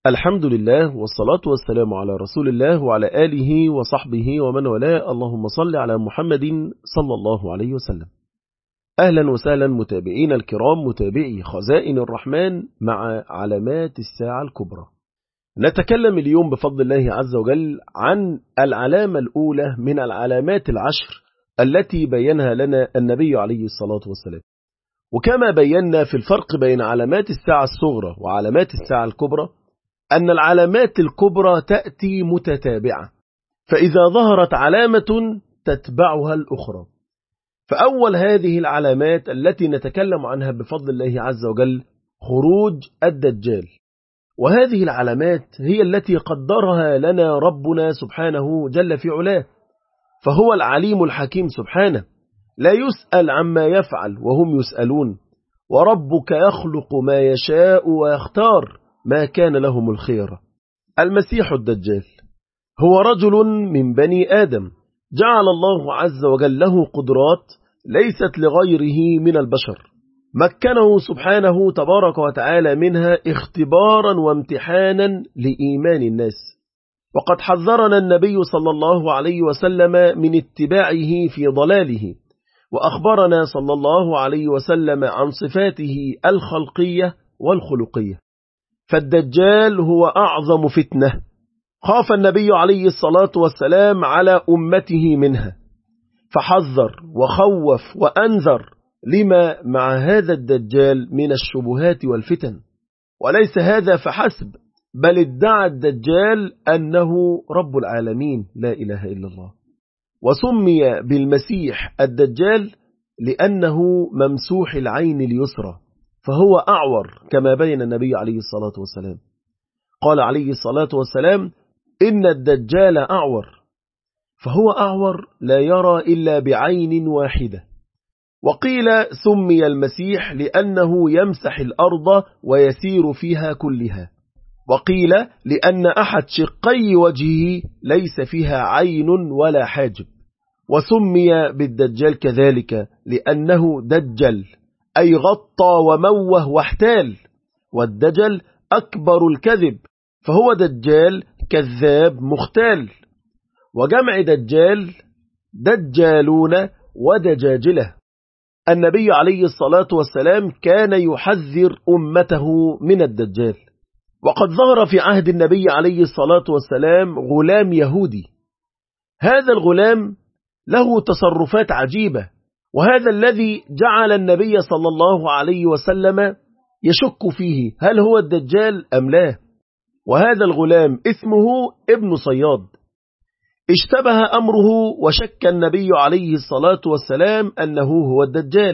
الحمد لله والصلاة والسلام على رسول الله وعلى آله وصحبه ومن والاه. اللهم صل على محمد صلى الله عليه وسلم. أهلا وسهلا متابعين الكرام، متابعي خزائن الرحمن مع علامات الساعة الكبرى. نتكلم اليوم بفضل الله عز وجل عن العلامة الأولى من العلامات العشر التي بينها لنا النبي عليه الصلاة والسلام. وكما بينا في الفرق بين علامات الساعة الصغرى وعلامات الساعة الكبرى أن العلامات الكبرى تأتي متتابعة، فإذا ظهرت علامة تتبعها الأخرى. فأول هذه العلامات التي نتكلم عنها بفضل الله عز وجل خروج الدجال، وهذه العلامات هي التي قدرها لنا ربنا سبحانه جل في علاه، فهو العليم الحكيم سبحانه، لا يسأل عما يفعل وهم يسألون، وربك يخلق ما يشاء ويختار ما كان لهم الخيرة. المسيح الدجال هو رجل من بني آدم جعل الله عز وجل له قدرات ليست لغيره من البشر، مكنه سبحانه تبارك وتعالى منها اختبارا وامتحانا لإيمان الناس. وقد حذرنا النبي صلى الله عليه وسلم من اتباعه في ضلاله، وأخبرنا صلى الله عليه وسلم عن صفاته الخلقية والخلقية. فالدجال هو أعظم فتنة خاف النبي عليه الصلاة والسلام على أمته منها، فحذر وخوف وأنذر لما مع هذا الدجال من الشبهات والفتن. وليس هذا فحسب، بل ادعى الدجال أنه رب العالمين لا إله إلا الله، وسمي بالمسيح الدجال لأنه ممسوح العين اليسرى، فهو أعور كما بين النبي عليه الصلاة والسلام. قال عليه الصلاة والسلام: إن الدجال أعور، فهو أعور لا يرى إلا بعين واحدة. وقيل سمي المسيح لأنه يمسح الأرض ويسير فيها كلها، وقيل لأن أحد شقي وجهه ليس فيها عين ولا حاجب. وسمي بالدجال كذلك لأنه دجل، أي غطى وموه واحتال، والدجل أكبر الكذب، فهو دجال كذاب مختال. وجمع دجال دجالون ودجاجلة. النبي عليه الصلاة والسلام كان يحذر أمته من الدجال. وقد ظهر في عهد النبي عليه الصلاة والسلام غلام يهودي، هذا الغلام له تصرفات عجيبة، وهذا الذي جعل النبي صلى الله عليه وسلم يشك فيه هل هو الدجال أم لا. وهذا الغلام اسمه ابن صياد. اشتبه أمره وشك النبي عليه الصلاة والسلام أنه هو الدجال،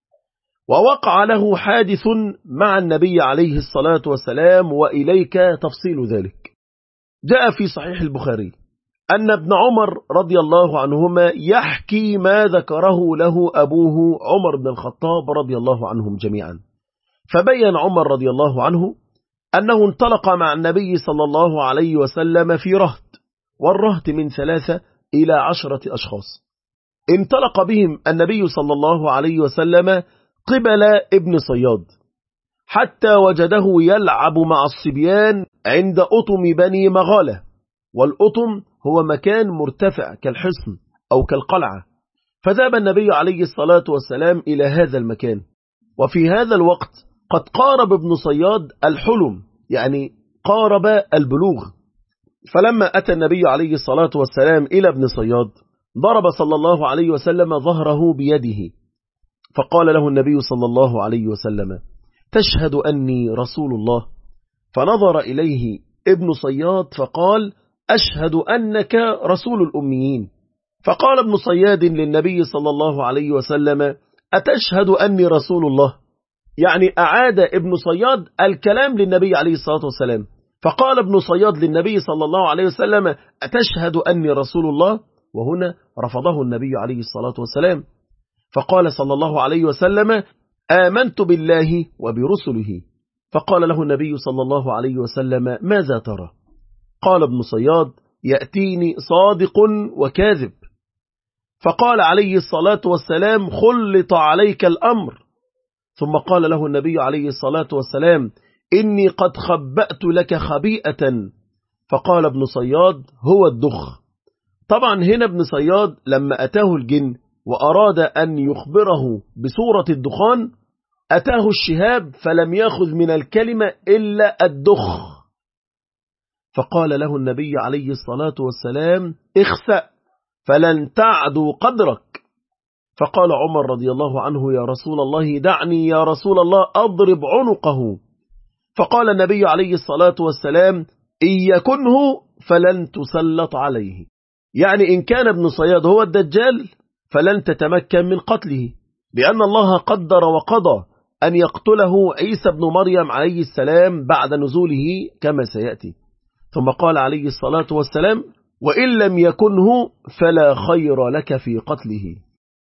ووقع له حادث مع النبي عليه الصلاة والسلام، وإليك تفصيل ذلك. جاء في صحيح البخاري أن ابن عمر رضي الله عنهما يحكي ما ذكره له أبوه عمر بن الخطاب رضي الله عنهم جميعا. فبين عمر رضي الله عنه أنه انطلق مع النبي صلى الله عليه وسلم في رهط، والرهط من 3 إلى 10 أشخاص. انطلق بهم النبي صلى الله عليه وسلم قبل ابن صياد، حتى وجده يلعب مع الصبيان عند أطم بني مغالة. والأطم هو مكان مرتفع كالحصن أو كالقلعة. فذهب النبي عليه الصلاة والسلام إلى هذا المكان، وفي هذا الوقت قد قارب ابن صياد الحلم، يعني قارب البلوغ. فلما أتى النبي عليه الصلاة والسلام إلى ابن صياد ضرب صلى الله عليه وسلم ظهره بيده، فقال له النبي صلى الله عليه وسلم: تشهد أني رسول الله؟ فنظر إليه ابن صياد فقال: أشهد أنك رسول الأميين. فقال ابن صياد للنبي صلى الله عليه وسلم: أتشهد أني رسول الله؟ يعني أعاد ابن صياد الكلام للنبي عليه الصلاة والسلام. فقال ابن صياد للنبي صلى الله عليه وسلم: أتشهد أني رسول الله؟ وهنا رفضه النبي عليه الصلاة والسلام. فقال صلى الله عليه وسلم: آمنت بالله وبرسله. فقال له النبي صلى الله عليه وسلم: ماذا ترى؟ قال ابن صياد: يأتيني صادق وكاذب. فقال عليه الصلاة والسلام: خلط عليك الأمر. ثم قال له النبي عليه الصلاة والسلام: إني قد خبأت لك خبيئة. فقال ابن صياد: هو الدخ. طبعا هنا ابن صياد لما أتاه الجن وأراد أن يخبره بصورة الدخان أتاه الشهاب فلم يأخذ من الكلمة إلا الدخ. فقال له النبي عليه الصلاة والسلام: اخسأ فلن تعدوا قدرك. فقال عمر رضي الله عنه: يا رسول الله دعني يا رسول الله أضرب عنقه. فقال النبي عليه الصلاة والسلام: إن يكنه فلن تسلط عليه، يعني إن كان ابن صياد هو الدجال فلن تتمكن من قتله، لأن الله قدر وقضى أن يقتله عيسى بن مريم عليه السلام بعد نزوله كما سيأتي. ثم قال عليه الصلاة والسلام: وإن لم يكنه فلا خير لك في قتله.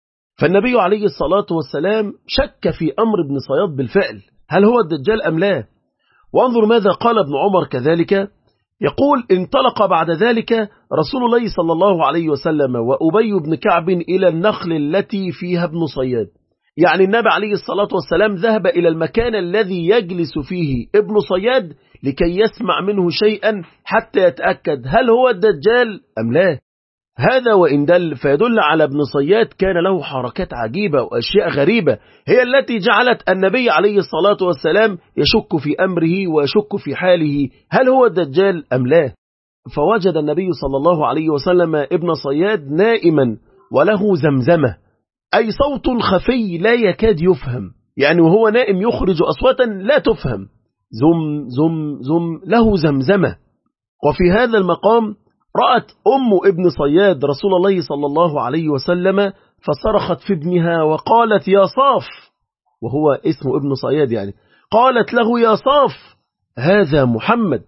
فالنبي عليه الصلاة والسلام شك في أمر ابن صياد بالفعل، هل هو الدجال أم لا؟ وانظر ماذا قال ابن عمر كذلك، يقول: انطلق بعد ذلك رسول الله صلى الله عليه وسلم وأبي بن كعب إلى النخل التي فيها ابن صياد، يعني النبي عليه الصلاة والسلام ذهب إلى المكان الذي يجلس فيه ابن صياد لكي يسمع منه شيئا حتى يتأكد هل هو الدجال أم لا. هذا وإن دل فيدل على ابن صياد كان له حركات عجيبة وأشياء غريبة هي التي جعلت النبي عليه الصلاة والسلام يشك في أمره ويشك في حاله هل هو الدجال أم لا. فوجد النبي صلى الله عليه وسلم ابن صياد نائما وله زمزمة، أي صوت خفي لا يكاد يفهم، يعني وهو نائم يخرج أصواتا لا تفهم، زم زم زم، له زمزمة. وفي هذا المقام رأت ابن صياد رسول الله صلى الله عليه وسلم فصرخت في ابنها وقالت: يا صاف، وهو اسم ابن صياد يعني، قالت له: يا صاف هذا محمد.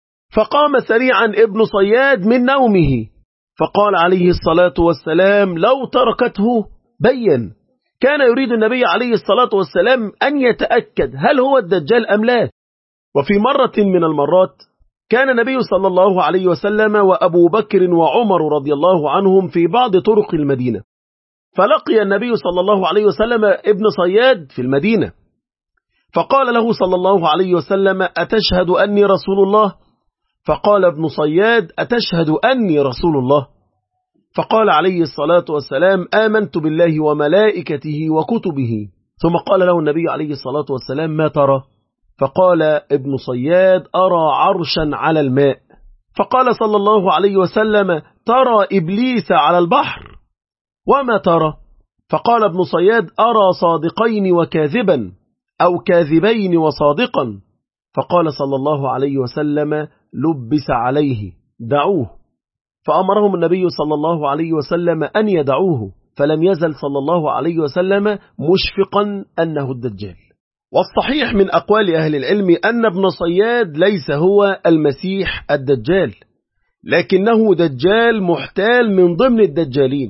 فقام سريعا ابن صياد من نومه فقال عليه الصلاة والسلام: لو تركته بين. كان يريد النبي عليه الصلاة والسلام أن يتأكد هل هو الدجال أم لا. وفي مرة من المرات كان النبي صلى الله عليه وسلم وأبو بكر وعمر رضي الله عنهم في بعض طرق المدينة، فلقي النبي صلى الله عليه وسلم ابن صياد في المدينة، فقال له صلى الله عليه وسلم: أتشهد أني رسول الله؟ فقال ابن صياد: أتشهد أني رسول الله؟ فقال عليه الصلاة والسلام: آمنت بالله وملائكته وكتبه. ثم قال له النبي عليه الصلاة والسلام: ما ترى؟ فقال ابن صياد: أرى عرشا على الماء. فقال صلى الله عليه وسلم: ترى إبليس على البحر؟ وما ترى؟ فقال ابن صياد: أرى صادقين وكاذبا، أو كاذبين وصادقا. فقال صلى الله عليه وسلم: لبس عليه، دعوه. فأمرهم النبي صلى الله عليه وسلم أن يدعوه، فلم يزل صلى الله عليه وسلم مشفقا أنه الدجال. والصحيح من أقوال أهل العلم أن ابن صياد ليس هو المسيح الدجال، لكنه دجال محتال من ضمن الدجالين،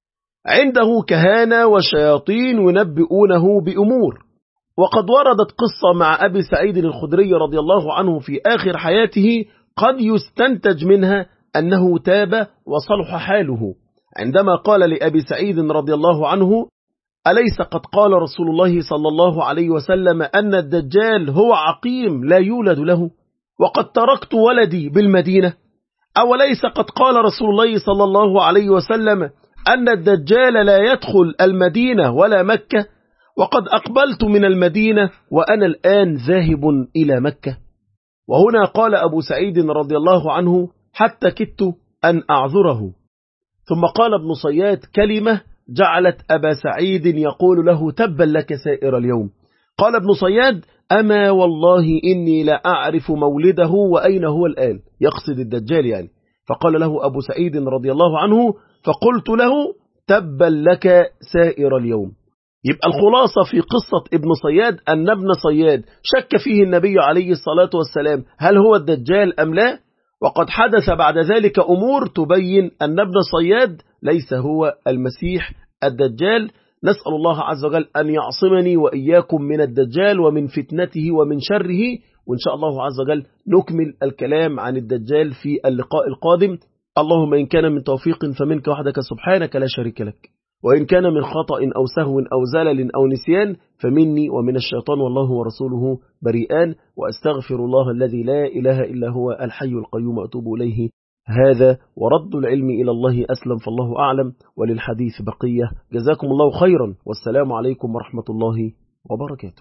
عنده كهانة وشياطين ينبئونه بأمور. وقد وردت قصة مع أبي سعيد الخدري رضي الله عنه في آخر حياته قد يستنتج منها أنه تاب وصلح حاله، عندما قال لأبي سعيد رضي الله عنه: أليس قد قال رسول الله صلى الله عليه وسلم أن الدجال هو عقيم لا يولد له، وقد تركت ولدي بالمدينة؟ أوليس قد قال رسول الله صلى الله عليه وسلم أن الدجال لا يدخل المدينة ولا مكة، وقد أقبلت من المدينة وأنا الآن ذاهب إلى مكة؟ وهنا قال أبو سعيد رضي الله عنه: حتى كدت أن أعذره. ثم قال ابن صياد كلمة جعلت أبا سعيد يقول له: تبا لك سائر اليوم. قال ابن صياد: أما والله إني لا أعرف مولده وأين هو الآن، يقصد الدجال يعني. فقال له أبو سعيد رضي الله عنه: فقلت له: تبا لك سائر اليوم. يبقى الخلاصة في قصة ابن صياد أن ابن صياد شك فيه النبي عليه الصلاة والسلام هل هو الدجال أم لا، وقد حدث بعد ذلك أمور تبين أن ابن صياد ليس هو المسيح الدجال. نسأل الله عز وجل أن يعصمني وإياكم من الدجال ومن فتنته ومن شره، وإن شاء الله عز وجل نكمل الكلام عن الدجال في اللقاء القادم. اللهم إن كان من توفيق فمنك وحدك سبحانك لا شريك لك، وإن كان من خطأ أو سهو أو زلل أو نسيان فمني ومن الشيطان، والله ورسوله بريئان، وأستغفر الله الذي لا إله إلا هو الحي القيوم أتوب إليه. هذا ورد العلم إلى الله أسلم، فالله أعلم، وللحديث بقية. جزاكم الله خيرا، والسلام عليكم ورحمة الله وبركاته.